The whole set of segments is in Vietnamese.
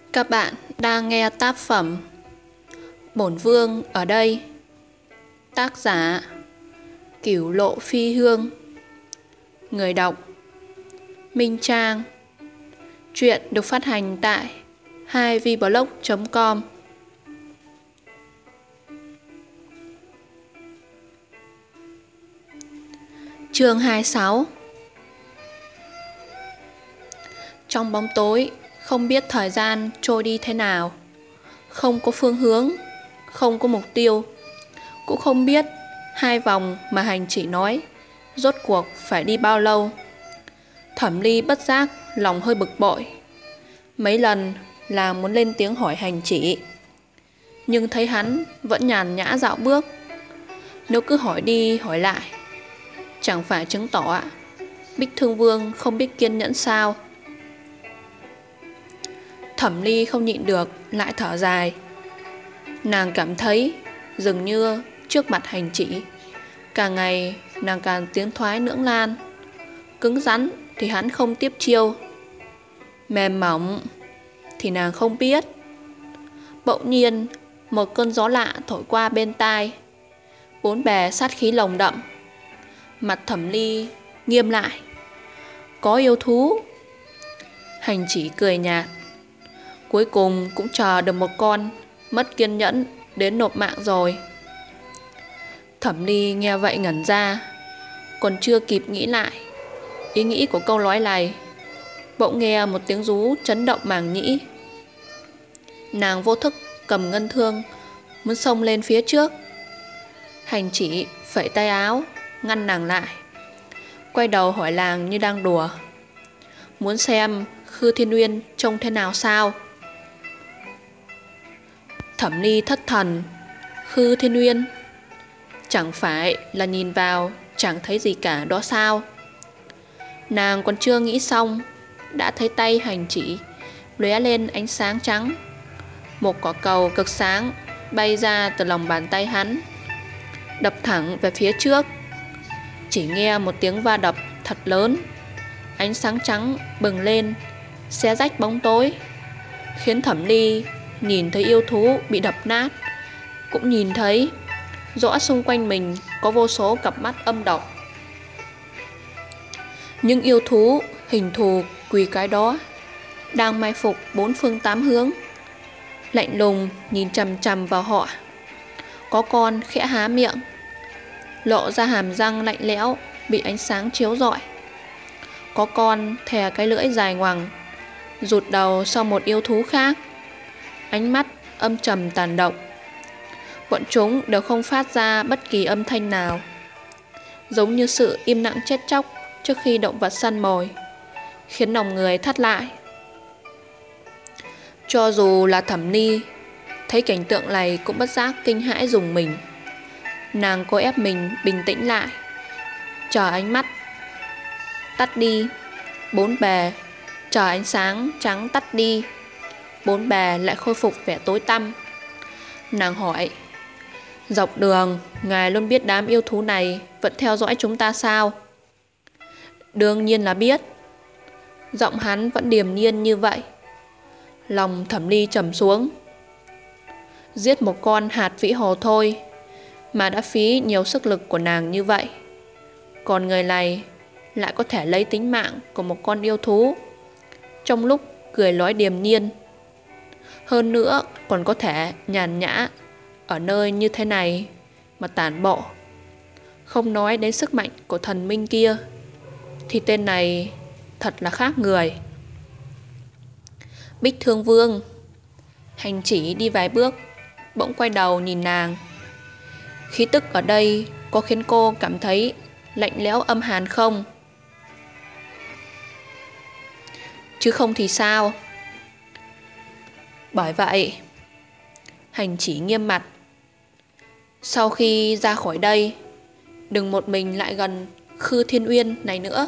Các bạn đang nghe tác phẩm Bổn Vương ở đây. Tác giả Cửu Lộ Phi Hương. Người đọc Minh Trang. Truyện được phát hành tại 2vblog.com. Chương 26. Trong bóng tối, không biết thời gian trôi đi thế nào, không có phương hướng, không có mục tiêu, cũng không biết hai vòng mà hành chỉ nói rốt cuộc phải đi bao lâu. Thẩm Ly bất giác lòng hơi bực bội, mấy lần là muốn lên tiếng hỏi hành chỉ, nhưng thấy hắn vẫn nhàn nhã dạo bước. Nếu cứ hỏi đi hỏi lại, chẳng phải chứng tỏ Bích Thương Vương không biết kiên nhẫn sao? Thẩm Ly không nhịn được lại thở dài. Nàng cảm thấy dường như trước mặt hành chỉ, càng ngày nàng càng tiến thoái lưỡng nan. Cứng rắn thì hắn không tiếp chiêu, mềm mỏng thì nàng không biết. Bỗng nhiên một cơn gió lạ thổi qua bên tai, bốn bề sát khí lồng đậm. Mặt Thẩm Ly nghiêm lại. Có yêu thú. Hành chỉ cười nhạt. Cuối cùng cũng chờ được một con mất kiên nhẫn đến nộp mạng rồi. Thẩm Ly nghe vậy ngẩn ra, còn chưa kịp nghĩ lại ý nghĩ của câu nói này, bỗng nghe một tiếng rú chấn động màng nhĩ. Nàng vô thức cầm ngân thương muốn xông lên phía trước. Hành chỉ phẩy tay áo ngăn nàng lại, quay đầu hỏi nàng như đang đùa: muốn xem Khư Thiên Uyên trông thế nào sao? Thẩm Ly thất thần. Khư Thiên Uyên? Chẳng phải là nhìn vào chẳng thấy gì cả đó sao? Nàng còn chưa nghĩ xong, đã thấy tay hành chỉ lóe lên ánh sáng trắng. Một quả cầu cực sáng bay ra từ lòng bàn tay hắn, đập thẳng về phía trước. Chỉ nghe một tiếng va đập thật lớn, ánh sáng trắng bừng lên, xé rách bóng tối, khiến Thẩm Ly nhìn thấy yêu thú bị đập nát, cũng nhìn thấy rõ xung quanh mình có vô số cặp mắt âm độc. Những yêu thú hình thù quỷ cái đó đang mai phục bốn phương tám hướng, lạnh lùng nhìn chằm chằm vào họ. Có con khẽ há miệng, lộ ra hàm răng lạnh lẽo bị ánh sáng chiếu rọi. Có con thè cái lưỡi dài ngoằng, rụt đầu sau một yêu thú khác, ánh mắt âm trầm tàn độc. Bọn chúng đều không phát ra bất kỳ âm thanh nào, giống như sự im lặng chết chóc trước khi động vật săn mồi, khiến lòng người thắt lại. Cho dù là Thẩm Ly thấy cảnh tượng này cũng bất giác kinh hãi rùng mình. Nàng cố ép mình bình tĩnh lại, chờ ánh mắt tắt đi, bốn bề chờ ánh sáng trắng tắt đi, bốn bề lại khôi phục vẻ tối tăm. Nàng hỏi: dọc đường ngài luôn biết đám yêu thú này vẫn theo dõi chúng ta sao? Đương nhiên là biết. Giọng hắn vẫn điềm nhiên như vậy. Lòng Thẩm Ly trầm xuống. Giết một con hạt vĩ hồ thôi mà đã phí nhiều sức lực của nàng như vậy, còn người này lại có thể lấy tính mạng của một con yêu thú trong lúc cười nói điềm nhiên, hơn nữa còn có thể nhàn nhã ở nơi như thế này mà tản bộ. Không nói đến sức mạnh của thần minh kia, thì tên này thật là khác người. Bích Thương Vương. Hành chỉ đi vài bước, bỗng quay đầu nhìn nàng. Khí tức ở đây có khiến cô cảm thấy lạnh lẽo âm hàn không? Chứ không thì sao? Bởi vậy, hành chỉ nghiêm mặt, sau khi ra khỏi đây, đừng một mình lại gần Khư Thiên Uyên này nữa.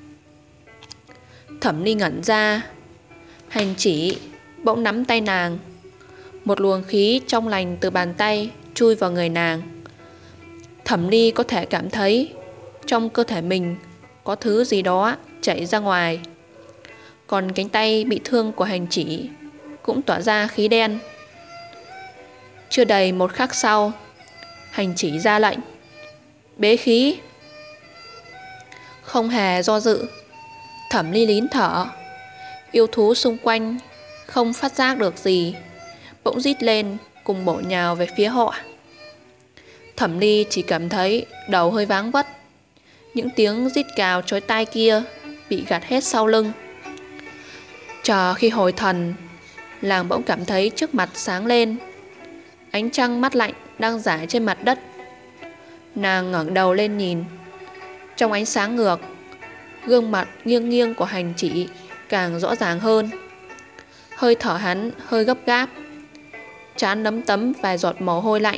Thẩm Ly ngẩn ra. Hành chỉ bỗng nắm tay nàng, một luồng khí trong lành từ bàn tay chui vào người nàng. Thẩm Ly có thể cảm thấy trong cơ thể mình có thứ gì đó chảy ra ngoài. Còn cánh tay bị thương của hành chỉ cũng tỏa ra khí đen. Chưa đầy một khắc sau, hành chỉ ra lệnh bế khí. Không hề do dự, Thẩm Ly nín thở. Yêu thú xung quanh không phát giác được gì, bỗng rít lên cùng bổ nhào về phía họ. Thẩm Ly chỉ cảm thấy đầu hơi váng vất. Những tiếng rít cào chói tai kia bị gạt hết sau lưng. Chờ khi hồi thần, nàng bỗng cảm thấy trước mặt sáng lên. Ánh trăng mát lạnh đang rải trên mặt đất. Nàng ngẩng đầu lên nhìn. Trong ánh sáng ngược, gương mặt nghiêng nghiêng của hành chỉ càng rõ ràng hơn. Hơi thở hắn hơi gấp gáp, trán lấm tấm vài giọt mồ hôi lạnh.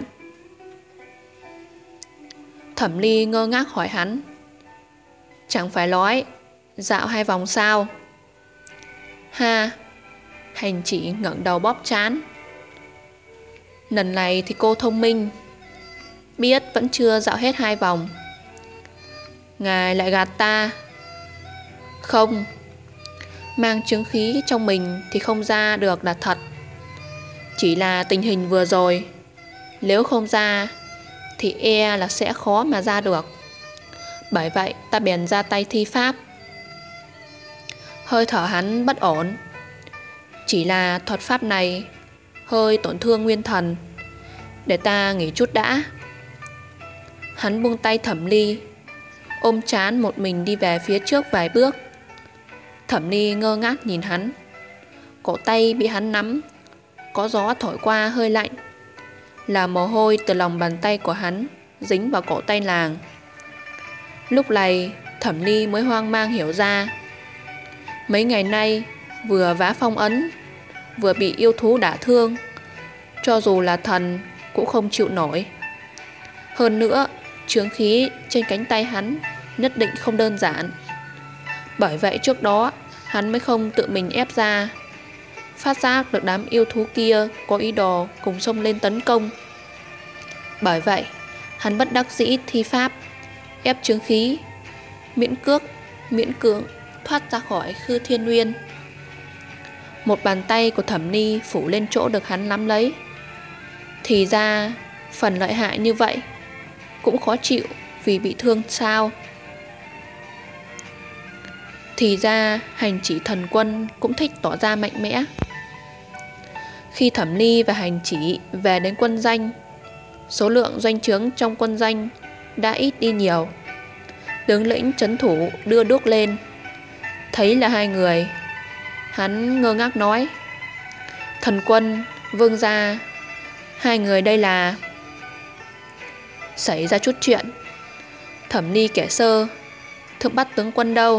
Thẩm Ly ngơ ngác hỏi hắn: chẳng phải nói dạo 2 vòng sao? Ha! Hành chỉ ngẩng đầu bóp trán. Lần này thì cô thông minh, biết vẫn chưa dạo hết 2 vòng. Ngài lại gạt ta. Không, mang chứng khí trong mình thì không ra được là thật. Chỉ là tình hình vừa rồi, nếu không ra thì e là sẽ khó mà ra được. Bởi vậy ta bèn ra tay thi pháp. Hơi thở hắn bất ổn. Chỉ là thuật pháp này hơi tổn thương nguyên thần, để ta nghỉ chút đã. Hắn buông tay Thẩm Ly, ôm trán một mình đi về phía trước vài bước. Thẩm Ly ngơ ngác nhìn hắn. Cổ tay bị hắn nắm, có gió thổi qua hơi lạnh, là mồ hôi từ lòng bàn tay của hắn dính vào cổ tay nàng. Lúc này Thẩm Ly mới hoang mang hiểu ra, mấy ngày nay vừa vá phong ấn, vừa bị yêu thú đả thương, cho dù là thần cũng không chịu nổi. Hơn nữa, chướng khí trên cánh tay hắn nhất định không đơn giản. Bởi vậy trước đó hắn mới không tự mình ép ra. Phát giác được đám yêu thú kia có ý đồ cùng xông lên tấn công. Bởi vậy hắn bất đắc dĩ thi pháp ép chướng khí, miễn cưỡng thoát ra khỏi Khư Thiên Nguyên. Một bàn tay của Thẩm Ni phủ lên chỗ được hắn nắm lấy. Thì ra phần lợi hại như vậy cũng khó chịu vì bị thương sao? Thì ra hành chỉ thần quân cũng thích tỏ ra mạnh mẽ. Khi Thẩm Ly và hành chỉ về đến quân danh, số lượng doanh trướng trong quân danh đã ít đi nhiều. Tướng lĩnh trấn thủ đưa đuốc lên, thấy là 2 người. Hắn ngơ ngác nói: thần quân, vương gia, 2 người đây là... Xảy ra chút chuyện. Thẩm Ly kể sơ: thượng bắt tướng quân đâu?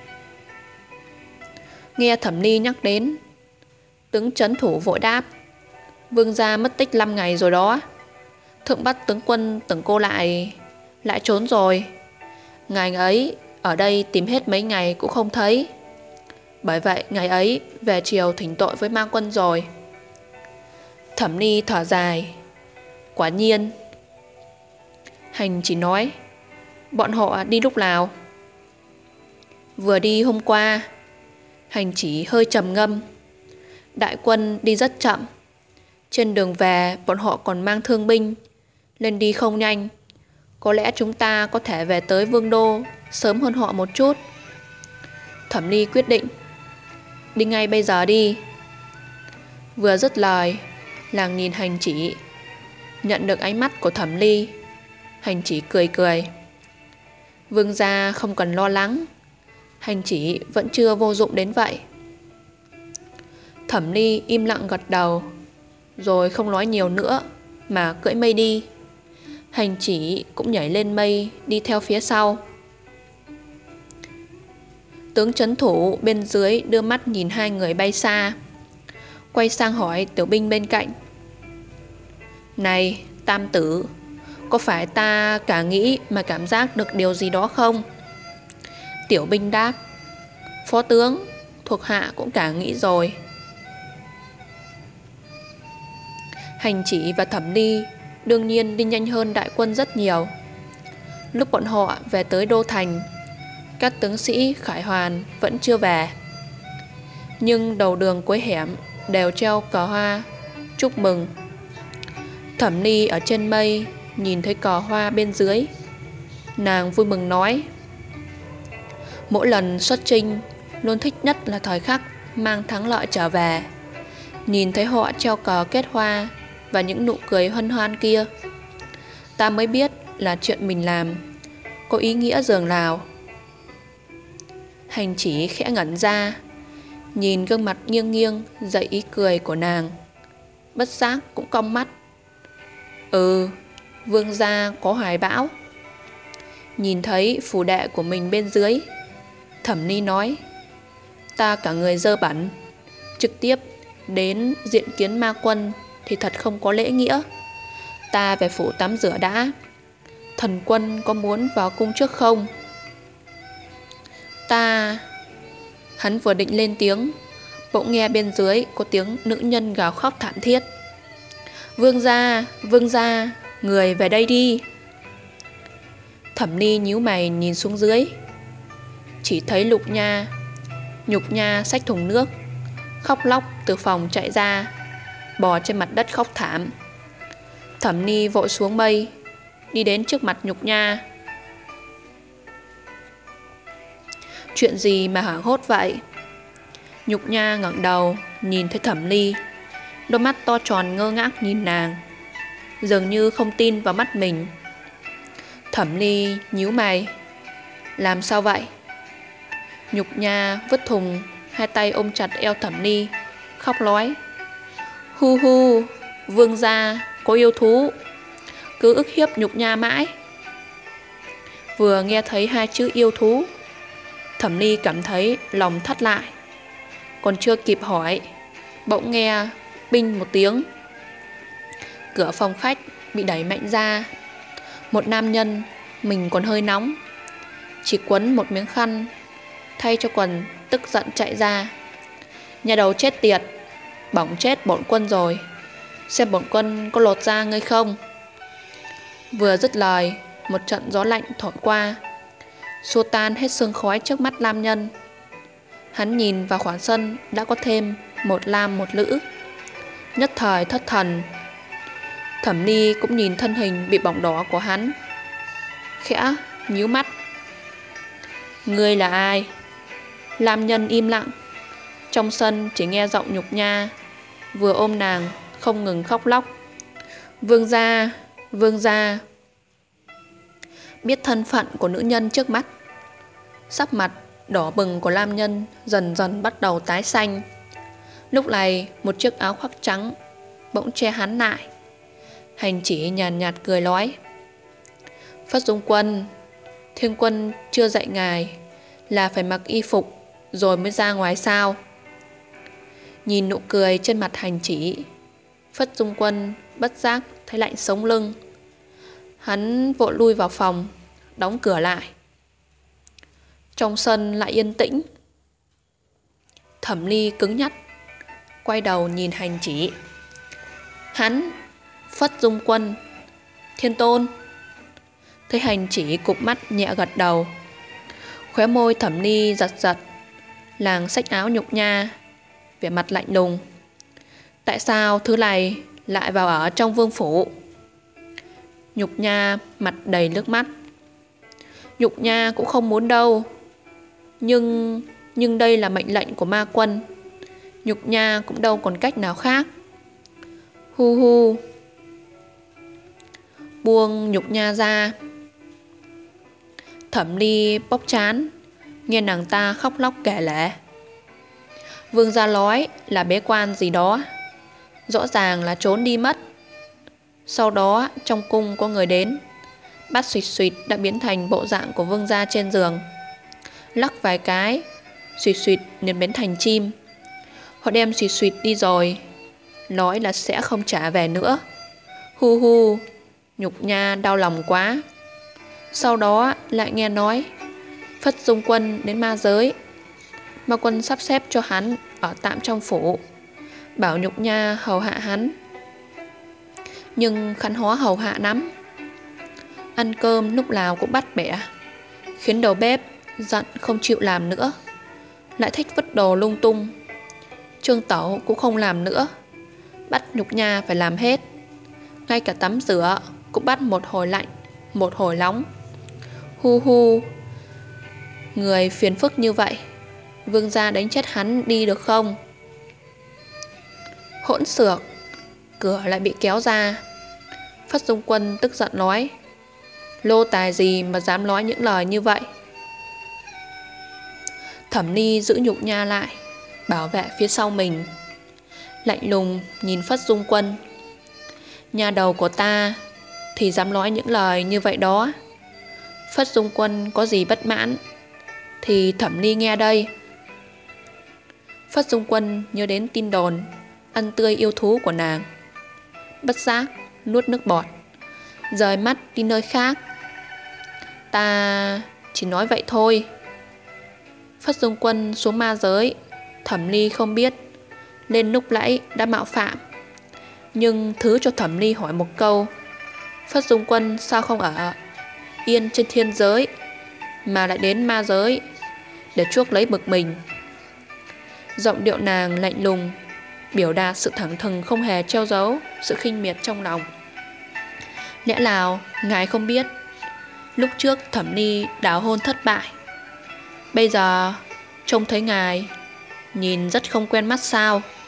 Nghe Thẩm Ly nhắc đến, tướng trấn thủ vội đáp: vương gia mất tích 5 ngày rồi đó. Thượng bắt tướng quân tưởng cô lại trốn rồi. Ngài ấy ở đây tìm hết mấy ngày cũng không thấy. Bởi vậy ngày ấy về chiều thỉnh tội với mang quân rồi. Thẩm Ni thở dài: quả nhiên. Hành chỉ nói: bọn họ đi lúc nào? Vừa đi hôm qua. Hành chỉ hơi trầm ngâm: đại quân đi rất chậm. Trên đường về bọn họ còn mang thương binh, nên đi không nhanh. Có lẽ chúng ta có thể về tới Vương Đô sớm hơn họ một chút. Thẩm Ly quyết định: đi ngay bây giờ đi. Vừa dứt lời, nàng nhìn hành chỉ. Nhận được ánh mắt của Thẩm Ly, hành chỉ cười cười: vương gia không cần lo lắng, hành chỉ vẫn chưa vô dụng đến vậy. Thẩm Ly im lặng gật đầu, rồi không nói nhiều nữa mà cưỡi mây đi. Hành chỉ cũng nhảy lên mây đi theo phía sau. Tướng trấn thủ bên dưới đưa mắt nhìn 2 người bay xa, quay sang hỏi tiểu binh bên cạnh: này tam tử, có phải ta cả nghĩ mà cảm giác được điều gì đó không? Tiểu binh đáp: phó tướng, thuộc hạ cũng cả nghĩ rồi. Hành chỉ và Thẩm Ly đương nhiên đi nhanh hơn đại quân rất nhiều. Lúc bọn họ về tới đô thành, các tướng sĩ Khải Hoàn vẫn chưa về. Nhưng đầu đường cuối hẻm đều treo cờ hoa chúc mừng. Thẩm Ni ở trên mây nhìn thấy cờ hoa bên dưới, nàng vui mừng nói: mỗi lần xuất chinh, luôn thích nhất là thời khắc mang thắng lợi trở về. Nhìn thấy họ treo cờ kết hoa và những nụ cười hân hoan kia, ta mới biết là chuyện mình làm có ý nghĩa dường nào. Hành Chỉ khẽ ngẩn ra, nhìn gương mặt nghiêng nghiêng dậy ý cười của nàng, bất giác cũng cong mắt. Vương gia có hoài bão. Nhìn thấy phủ đệ của mình bên dưới, Thẩm Ni nói: ta cả người dơ bẩn, trực tiếp đến diện kiến ma quân thì thật không có lễ nghĩa. Ta về phủ tắm rửa đã. Thần quân có muốn vào cung trước không? Hắn vừa định lên tiếng, bỗng nghe bên dưới có tiếng nữ nhân gào khóc thảm thiết: vương gia, người về đây đi. Thẩm Ni nhíu mày nhìn xuống dưới, chỉ thấy Nhục Nha xách thùng nước, khóc lóc từ phòng chạy ra, bò trên mặt đất khóc thảm. Thẩm Ni vội xuống mây, đi đến trước mặt Nhục Nha. Chuyện gì mà hoảng hốt vậy? Nhục Nha ngẩng đầu nhìn thấy Thẩm Ni, đôi mắt to tròn ngơ ngác nhìn nàng, dường như không tin vào mắt mình. Thẩm Ni nhíu mày: làm sao vậy? Nhục Nha vứt thùng, hai tay ôm chặt eo Thẩm Ni, khóc lói: hu hu, vương gia có yêu thú, cứ ức hiếp Nhục Nha mãi. Vừa nghe thấy hai chữ yêu thú, Thẩm Ni cảm thấy lòng thắt lại, còn chưa kịp hỏi, bỗng nghe binh một tiếng, cửa phòng khách bị đẩy mạnh ra. Một nam nhân, mình còn hơi nóng, chỉ quấn một miếng khăn thay cho quần, tức giận chạy ra: nhà đầu chết tiệt, bỏng chết bổn quân rồi, xem bổn quân có lột da ngươi không. Vừa dứt lời, một trận gió lạnh thổi qua, xua tan hết sương khói trước mắt nam nhân. Hắn nhìn vào khoảng sân đã có thêm một nam một nữ, nhất thời thất thần. Thẩm Ni cũng nhìn thân hình bị bỏng đỏ của hắn, khẽ nhíu mắt: ngươi là ai? Nam nhân im lặng. Trong sân chỉ nghe giọng Nhục Nha vừa ôm nàng không ngừng khóc lóc: vương gia. Biết thân phận của nữ nhân trước mắt, sắc mặt đỏ bừng của nam nhân dần dần bắt đầu tái xanh. Lúc này một chiếc áo khoác trắng bỗng che hắn lại. Hành Chỉ nhàn nhạt cười nói: Phất Dung Quân, Thiên Quân chưa dạy ngài là phải mặc y phục rồi mới ra ngoài sao? Nhìn nụ cười trên mặt Hành Chỉ, Phất Dung Quân bất giác thấy lạnh sống lưng. Hắn vội lui vào phòng, đóng cửa lại. Trong sân lại yên tĩnh. Thẩm Ly cứng nhắc, quay đầu nhìn Hành Chỉ. Hắn, Phất Dung Quân, Thiên Tôn. Thấy Hành Chỉ cụp mắt nhẹ gật đầu. Khóe môi Thẩm Ly giật giật, làng xách áo Nhục Nha, vẻ mặt lạnh lùng. Tại sao thứ này lại vào ở trong vương phủ? Nhục Nha mặt đầy nước mắt. Nhục Nha cũng không muốn đâu, nhưng đây là mệnh lệnh của ma quân, Nhục Nha cũng đâu còn cách nào khác. Hu hu. Buông Nhục Nha ra. Thẩm Ly bóp trán, nghe nàng ta khóc lóc kể lể. Vương gia nói là bế quan gì đó, rõ ràng là trốn đi mất. Sau đó trong cung có người đến, bắt Xuyệt Xuyệt đã biến thành bộ dạng của vương gia trên giường. Lắc vài cái, Xuyệt Xuyệt liền biến thành chim. Họ đem Xuyệt Xuyệt đi rồi, nói là sẽ không trả về nữa. Hu hu. Nhục Nha đau lòng quá. Sau đó lại nghe nói Phất Dung Quân đến ma giới, ma quân sắp xếp cho hắn ở tạm trong phủ, bảo Nhục Nha hầu hạ hắn. Nhưng khăn hóa hầu hạ lắm, ăn cơm lúc nào cũng bắt bẻ, khiến đầu bếp giận không chịu làm nữa, lại thích vứt đồ lung tung. Trương Tẩu cũng không làm nữa, bắt Nhục Nha phải làm hết. Ngay cả tắm rửa cũng bắt một hồi lạnh, một hồi nóng. Hu hu, người phiền phức như vậy, vương gia đánh chết hắn đi được không? Hỗn xược, cửa lại bị kéo ra. Phất Dung Quân tức giận nói: lô tài gì mà dám nói những lời như vậy? Thẩm Ni giữ Nhục Nha lại, bảo vệ phía sau mình, lạnh lùng nhìn Phất Dung Quân. Nhà đầu của ta thì dám nói những lời như vậy đó. Phất Dung Quân có gì bất mãn thì Thẩm Ni nghe đây. Phất Dung Quân nhớ đến tin đồn ăn tươi yêu thú của nàng, bất giác nuốt nước bọt, rời mắt đi nơi khác. Ta chỉ nói vậy thôi. Phất Dung Quân xuống ma giới, Thẩm Ni không biết, nên lúc nãy đã mạo phạm. Nhưng thứ cho Thẩm Ni hỏi một câu: Phất Dung Quân sao không ở yên trên thiên giới mà lại đến ma giới để chuốc lấy bực mình? Giọng điệu nàng lạnh lùng, biểu đạt sự thẳng thừng không hề treo giấu sự khinh miệt trong lòng. Lẽ nào ngài không biết lúc trước Thẩm Ni đào hôn thất bại, bây giờ trông thấy ngài nhìn rất không quen mắt sao?